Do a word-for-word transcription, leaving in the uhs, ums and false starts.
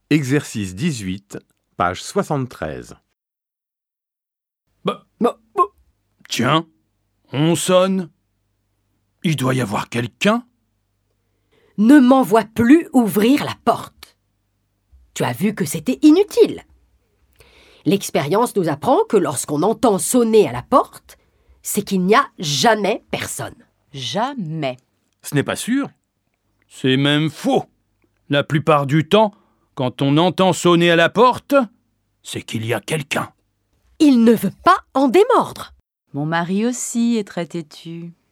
Exercice dix-huit, page soixante-treize. Bah, bah, bah. Tiens, on sonne. Il doit y avoir quelqu'un. Ne m'envoie plus ouvrir la porte. Tu as vu que c'était inutile. L'expérience nous apprend que lorsqu'on entend sonner à la porte, c'est qu'il n'y a jamais personne. Jamais. Ce n'est pas sûr. C'est même faux. La plupart du temps, quand on entend sonner à la porte, c'est qu'il y a quelqu'un. Il ne veut pas en démordre. Mon mari aussi est très têtu.